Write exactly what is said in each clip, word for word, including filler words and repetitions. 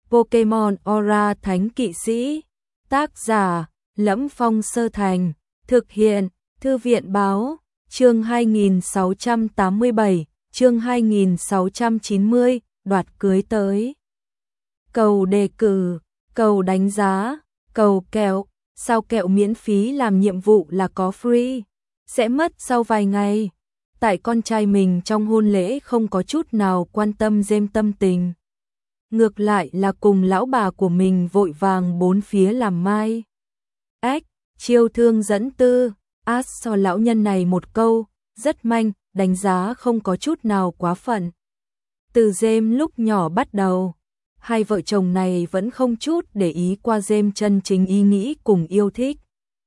Pokemon Aura Thánh Kỵ Sĩ. Tác giả: Lẫm Phong Sơ Thành. Thực hiện: Thư viện báo. Chương hai nghìn sáu trăm tám mươi bảy, chương hai nghìn sáu trăm chín mươi, đoạt cưới tới. Cầu đề cử, cầu đánh giá, cầu kẹo. Sao kẹo miễn phí làm nhiệm vụ là có free? Sẽ mất sau vài ngày. Tại con trai mình trong hôn lễ không có chút nào quan tâm James tâm tình. Ngược lại là cùng lão bà của mình vội vàng bốn phía làm mai. Ếch, chiêu thương dẫn tư, As cho lão nhân này một câu, rất manh, đánh giá không có chút nào quá phận. Từ James lúc nhỏ bắt đầu, hai vợ chồng này vẫn không chút để ý qua James chân chính ý nghĩ cùng yêu thích.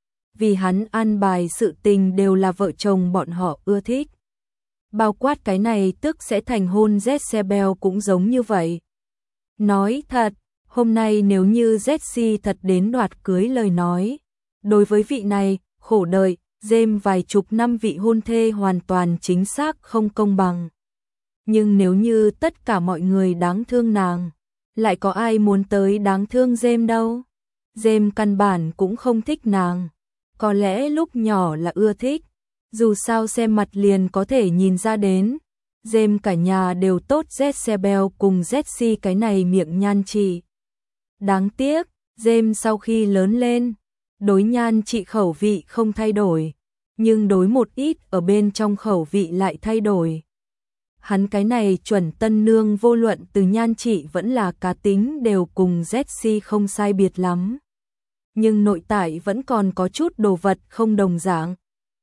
Vì hắn an bài sự tình đều là vợ chồng bọn họ ưa thích. Bao quát cái này tức sẽ thành hôn Jezebel cũng giống như vậy. Nói thật, hôm nay nếu như Jessie thật đến đoạt cưới lời nói, đối với vị này, khổ đời, James vài chục năm vị hôn thê hoàn toàn chính xác không công bằng. Nhưng nếu như tất cả mọi người đáng thương nàng, lại có ai muốn tới đáng thương James đâu. James căn bản cũng không thích nàng. Có lẽ lúc nhỏ là ưa thích, dù sao xem mặt liền có thể nhìn ra đến. James cả nhà đều tốt Jezebel cùng Jessie cái này miệng nhan trị. Đáng tiếc, James sau khi lớn lên, đối nhan trị khẩu vị không thay đổi, nhưng đối một ít ở bên trong khẩu vị lại thay đổi. Hắn cái này chuẩn tân nương vô luận từ nhan trị vẫn là cá tính đều cùng Jessie không sai biệt lắm. Nhưng nội tại vẫn còn có chút đồ vật không đồng dạng.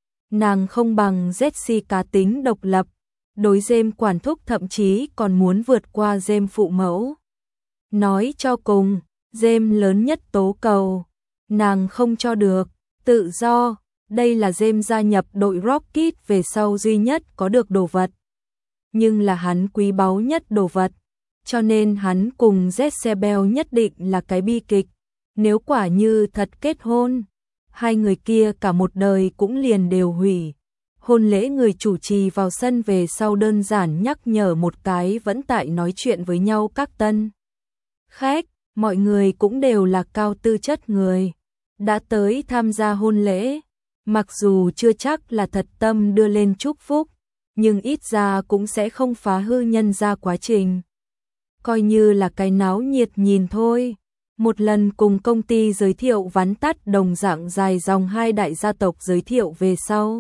Nàng không bằng Jessie cá tính độc lập, đối James quản thúc thậm chí còn muốn vượt qua James phụ mẫu. Nói cho cùng, James lớn nhất tố cầu, nàng không cho được, tự do, đây là James gia nhập đội Rocket về sau duy nhất có được đồ vật. Nhưng là hắn quý báu nhất đồ vật, cho nên hắn cùng Jezebel nhất định là cái bi kịch. Nếu quả như thật kết hôn, hai người kia cả một đời cũng liền đều hủy. Hôn lễ người chủ trì vào sân về sau đơn giản nhắc nhở một cái vẫn tại nói chuyện với nhau các tân khách, mọi người cũng đều là cao tư chất người, đã tới tham gia hôn lễ, mặc dù chưa chắc là thật tâm đưa lên chúc phúc, nhưng ít ra cũng sẽ không phá hư nhân ra quá trình. Coi như là cái náo nhiệt nhìn thôi. Một lần cùng công ty giới thiệu vắn tắt đồng dạng dài dòng hai đại gia tộc giới thiệu về sau.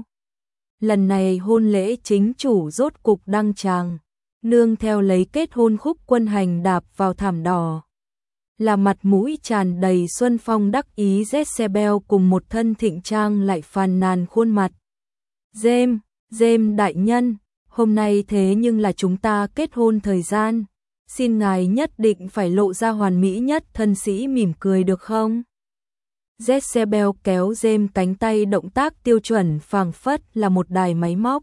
Lần này hôn lễ chính chủ rốt cục đăng tràng, nương theo lấy kết hôn khúc quân hành đạp vào thảm đỏ. Là mặt mũi tràn đầy xuân phong đắc ý Jezebel cùng một thân thịnh trang lại phàn nàn khuôn mặt. James, James đại nhân, hôm nay thế nhưng là chúng ta kết hôn thời gian. Xin ngài nhất định phải lộ ra hoàn mỹ nhất thân sĩ mỉm cười được không? Jezebel kéo James cánh tay động tác tiêu chuẩn phảng phất là một đài máy móc.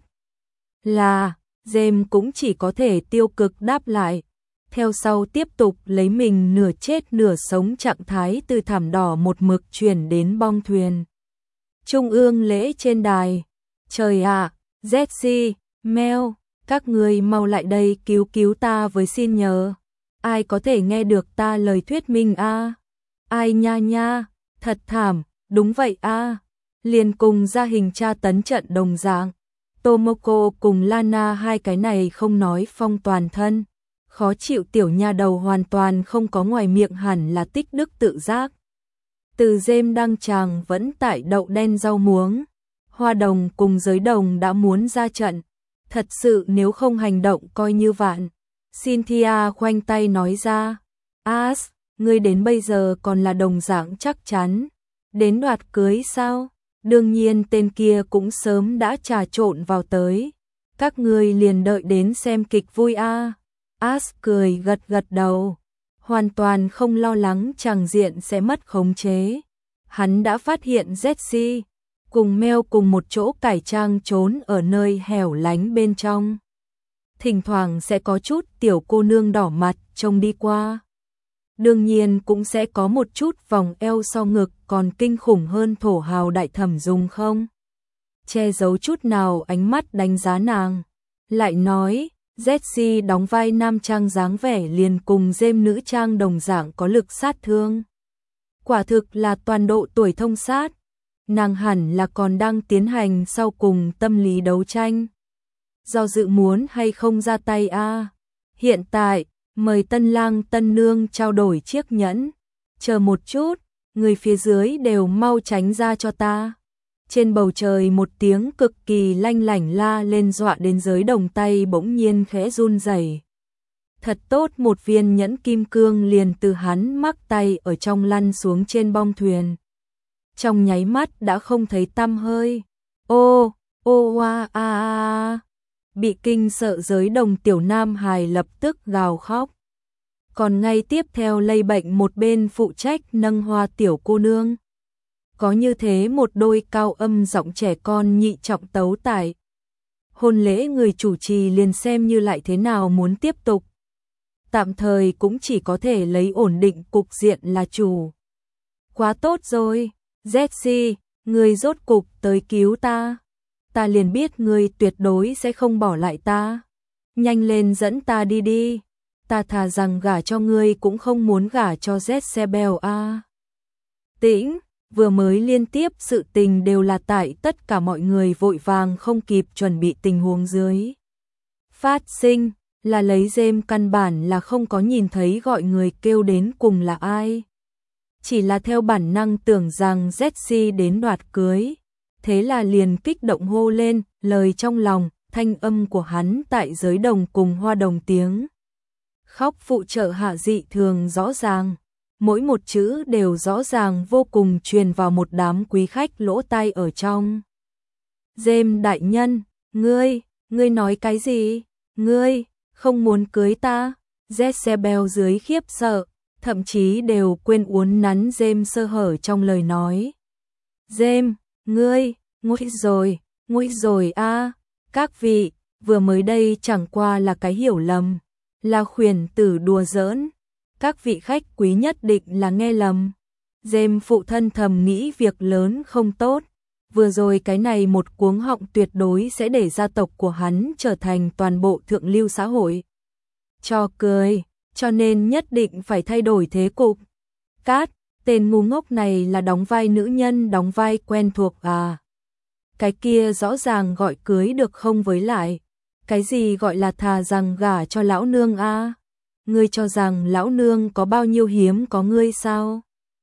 Là, James cũng chỉ có thể tiêu cực đáp lại. Theo sau tiếp tục lấy mình nửa chết nửa sống trạng thái từ thảm đỏ một mực chuyển đến bong thuyền. Trung ương lễ trên đài. Trời ạ, à, Jessie, Mel, các người mau lại đây cứu cứu ta với xin nhờ. Ai có thể nghe được ta lời thuyết minh a? À? Ai nha nha, thật thảm, đúng vậy a. À? Liền cùng ra hình tra tấn trận đồng dạng. Tomoko cùng Lana hai cái này không nói phong toàn thân. Khó chịu tiểu nha đầu hoàn toàn không có ngoài miệng hẳn là tích đức tự giác. Từ James đăng tràng vẫn tại đậu đen rau muống. Hoa đồng cùng giới đồng đã muốn ra trận. Thật sự nếu không hành động coi như vạn. Cynthia khoanh tay nói ra. As, ngươi đến bây giờ còn là đồng dạng chắc chắn. Đến đoạt cưới sao? Đương nhiên tên kia cũng sớm đã trà trộn vào tới. Các ngươi liền đợi đến xem kịch vui a. À. As cười gật gật đầu. Hoàn toàn không lo lắng chàng diện sẽ mất khống chế. Hắn đã phát hiện Jessie cùng Mel cùng một chỗ cải trang trốn ở nơi hẻo lánh bên trong. Thỉnh thoảng sẽ có chút tiểu cô nương đỏ mặt trông đi qua. Đương nhiên cũng sẽ có một chút vòng eo so ngực còn kinh khủng hơn thổ hào đại thẩm dùng không. Che giấu chút nào ánh mắt đánh giá nàng. Lại nói, Jessie đóng vai nam trang dáng vẻ liền cùng James nữ trang đồng dạng có lực sát thương. Quả thực là toàn độ tuổi thông sát. Nàng hẳn là còn đang tiến hành sau cùng tâm lý đấu tranh. Do dự muốn hay không ra tay a à. Hiện tại, mời tân lang tân nương trao đổi chiếc nhẫn. Chờ một chút, người phía dưới đều mau tránh ra cho ta. Trên bầu trời một tiếng cực kỳ lanh lảnh la lên dọa đến giới đồng tay bỗng nhiên khẽ run rẩy. Thật tốt một viên nhẫn kim cương liền từ hắn mắc tay ở trong lăn xuống trên bong thuyền. Trong nháy mắt đã không thấy tăm hơi. Ô, ô a a a. Bị kinh sợ giới đồng tiểu nam hài lập tức gào khóc. Còn ngay tiếp theo lây bệnh một bên phụ trách nâng hoa tiểu cô nương. Có như thế một đôi cao âm giọng trẻ con nhị trọng tấu tải. Hôn lễ người chủ trì liền xem như lại thế nào muốn tiếp tục. Tạm thời cũng chỉ có thể lấy ổn định cục diện là chủ. Quá tốt rồi, Jessie, người rốt cục tới cứu ta. Ta liền biết người tuyệt đối sẽ không bỏ lại ta. Nhanh lên dẫn ta đi đi. Ta thà rằng gả cho ngươi cũng không muốn gả cho Jezebel a. Tĩnh, vừa mới liên tiếp sự tình đều là tại tất cả mọi người vội vàng không kịp chuẩn bị tình huống dưới. Phát sinh, là lấy James căn bản là không có nhìn thấy gọi người kêu đến cùng là ai. Chỉ là theo bản năng tưởng rằng Jessie đến đoạt cưới. Thế là liền kích động hô lên, lời trong lòng, thanh âm của hắn tại giới đồng cùng hoa đồng tiếng. Khóc phụ trợ hạ dị thường rõ ràng, mỗi một chữ đều rõ ràng vô cùng truyền vào một đám quý khách lỗ tai ở trong. James đại nhân, ngươi, ngươi nói cái gì? Ngươi, không muốn cưới ta? Jezebel dưới khiếp sợ, thậm chí đều quên uốn nắn James sơ hở trong lời nói. James, ngươi, nguy rồi, nguy rồi a, à. Các vị, vừa mới đây chẳng qua là cái hiểu lầm. Là khuyển tử đùa giỡn, các vị khách quý nhất định là nghe lầm. James phụ thân thầm nghĩ việc lớn không tốt, vừa rồi cái này một cuống họng tuyệt đối sẽ để gia tộc của hắn trở thành toàn bộ thượng lưu xã hội. Cho cười, cho nên nhất định phải thay đổi thế cục. Cát, tên ngu ngốc này là đóng vai nữ nhân đóng vai quen thuộc à. Cái kia rõ ràng gọi cưới được không với lại. Cái gì gọi là thà rằng gả cho lão nương a? À? Ngươi cho rằng lão nương có bao nhiêu hiếm có ngươi sao?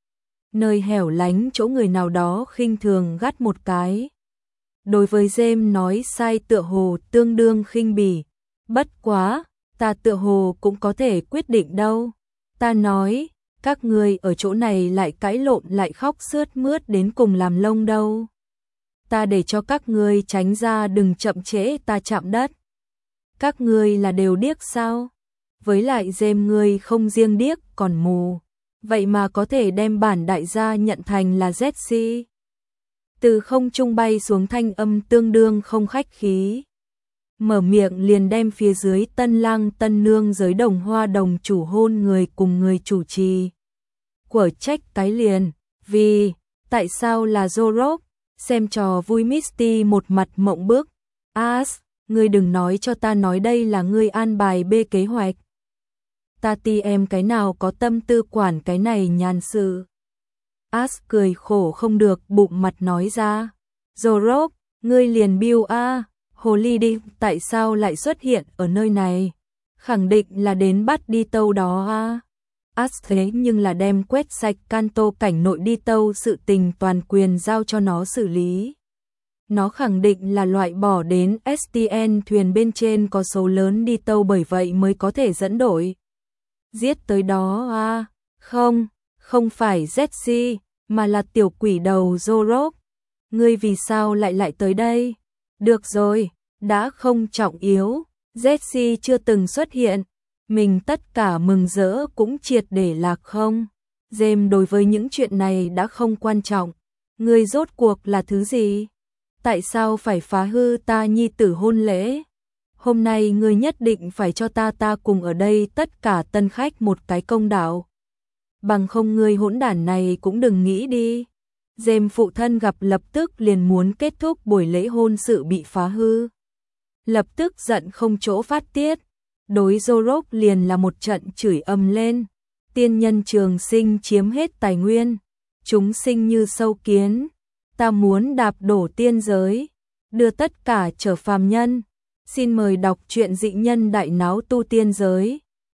Nơi hẻo lánh chỗ người nào đó khinh thường gắt một cái. Đối với James nói sai tựa hồ tương đương khinh bỉ. Bất quá, ta tựa hồ cũng có thể quyết định đâu. Ta nói, các ngươi ở chỗ này lại cãi lộn lại khóc sướt mướt đến cùng làm lông đâu. Ta để cho các ngươi tránh ra đừng chậm trễ ta chạm đất. Các ngươi là đều điếc sao? Với lại James ngươi không riêng điếc còn mù. Vậy mà có thể đem bản đại gia nhận thành là Jessie. Từ không trung bay xuống thanh âm tương đương không khách khí. Mở miệng liền đem phía dưới tân lang tân nương giới đồng hoa đồng chủ hôn người cùng người chủ trì. Quở trách cái liền, vì, tại sao là Zorok? Xem trò vui Misty một mặt mộng bức. As, ngươi đừng nói cho ta nói đây là ngươi an bài bê kế hoạch. Ta ti em cái nào có tâm tư quản cái này nhàn sự. As cười khổ không được bụng mặt nói ra. Zorok, ngươi liền biêu a, hồ ly đi, tại sao lại xuất hiện ở nơi này? Khẳng định là đến bắt đi tâu đó a. As thế nhưng là đem quét sạch Kanto cảnh nội đi tâu sự tình toàn quyền giao cho nó xử lý. Nó khẳng định là loại bỏ đến ét tê en thuyền bên trên có số lớn đi tâu bởi vậy mới có thể dẫn đội. Giết tới đó à, không, không phải Jessie, mà là tiểu quỷ đầu Zorok. Ngươi vì sao lại lại tới đây? Được rồi, đã không trọng yếu, Jessie chưa từng xuất hiện. Mình tất cả mừng rỡ cũng triệt để lạc không. James đối với những chuyện này đã không quan trọng. Ngươi rốt cuộc là thứ gì? Tại sao phải phá hư ta nhi tử hôn lễ? Hôm nay ngươi nhất định phải cho ta ta cùng ở đây tất cả tân khách một cái công đạo. Bằng không ngươi hỗn đản này cũng đừng nghĩ đi. James phụ thân gặp lập tức liền muốn kết thúc buổi lễ hôn sự bị phá hư. lập tức giận không chỗ phát tiết, đối Zorok liền là một trận chửi ầm lên. Tiên nhân trường sinh chiếm hết tài nguyên, chúng sinh như sâu kiến, ta muốn đạp đổ tiên giới, đưa tất cả trở phàm nhân. Xin mời đọc truyện Dị Nhân Đại Náo Tu Tiên Giới.